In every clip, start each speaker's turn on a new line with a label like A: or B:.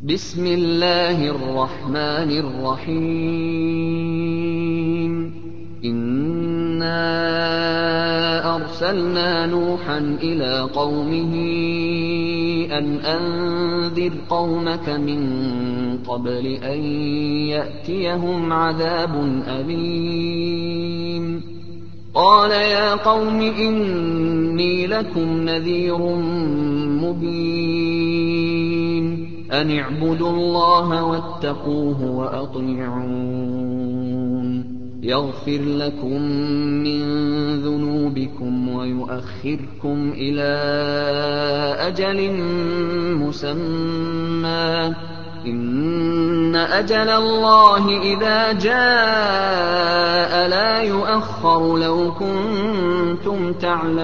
A: بسم الله الرحمن الرحيم إنا أرسلنا نوحا إلى قومه أن أنذر قومك من قبل أن يأتيهم عذاب أليم قال يا قوم إني لكم نذير مبين أن اعبدوا الله واتقوه وأطيعون يغفر لكم من ذنوبكم ويؤخركم إلى أجل مسمى إن أجل الله إذا جاء لا يؤخر لو كنتم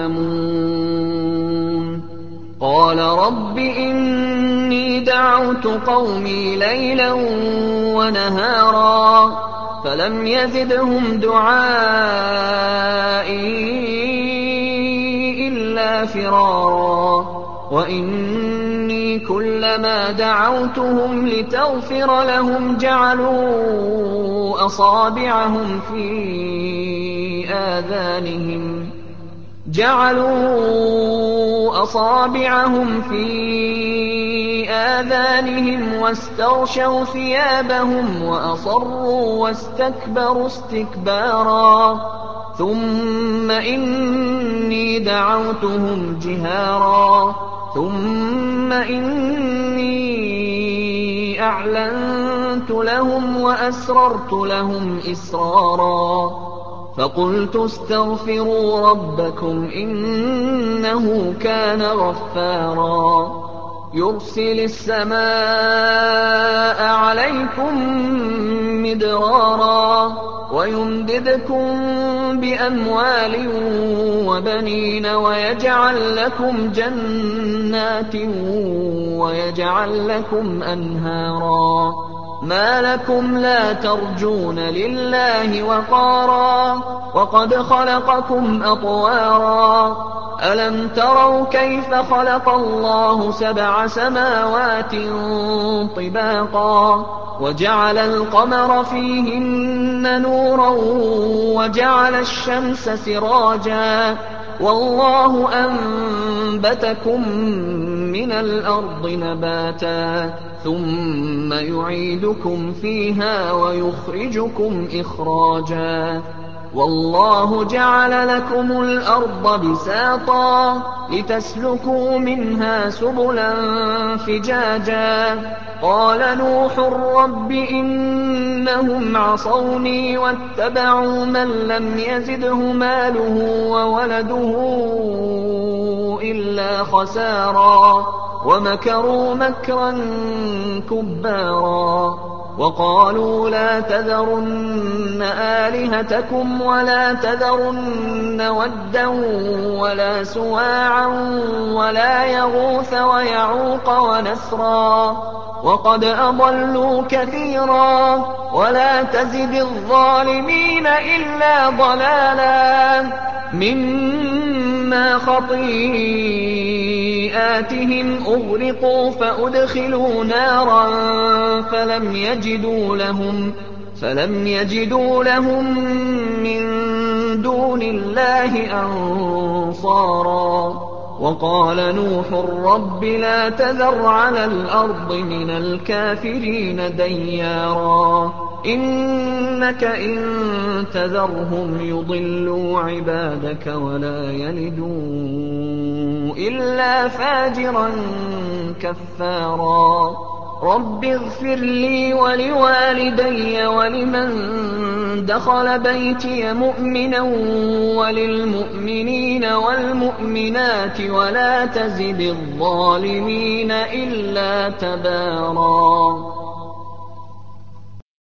A: تعلمون قال رب إني دعوت قومي ليلا ونهارا فلم يزدهم دعائي إلا فرارا وإني كلما دعوتهم لتغفر لهم جعلوا أصابعهم في آذانهم واستغشوا ثيابهم وأصروا واستكبروا استكبارا ثم إني دعوتهم جهارا ثم إني أعلنت لهم وأسررت لهم إسرارا فقلت استغفروا ربكم إنه كان غفارا يرسل السماء عليكم مدرارا ويمددكم بأموال وبنين ويجعل لكم جنات ويجعل لكم أنهارا ما لكم لا ترجون لله وقارا وقد خلقكم أطوارا ألم تروا كيف خلق الله 7 سماوات طباقا وجعل القمر فيهن نورا وجعل الشمس سراجا والله أنبتكم من الأرض نباتا ثم يعيدكم فيها ويخرجكم إخراجا والله جعل لكم الأرض بساطا لتسلكوا منها سبلا فجاجا قال نوح رب إنهم عصوني واتبعوا من لم يزده ماله وولده إلا خسارا ومكروا مكرا كبارا وقالوا لا تذرن آلهتكم ولا تذرن ودا ولا سواعا ولا يغوث ويعوق ونسرا وقد أضلوا كثيرا ولا تزد الظالمين إلا ضلالا مما خطيئاتهم أغرقوا فأدخلوا نارا فلم يجدوا لهم من دون الله أنصارا وقال نوح رب لا تذر على الأرض من الكافرين ديارا إنك إن تذرهم يضلوا عبادك ولا يلدوا إلا فاجرا كفارا رب اغفر لي ولوالدي ولمن دخل بيتي مؤمنا وللمؤمنين والمؤمنات ولا تزد الظالمين إلا تبارا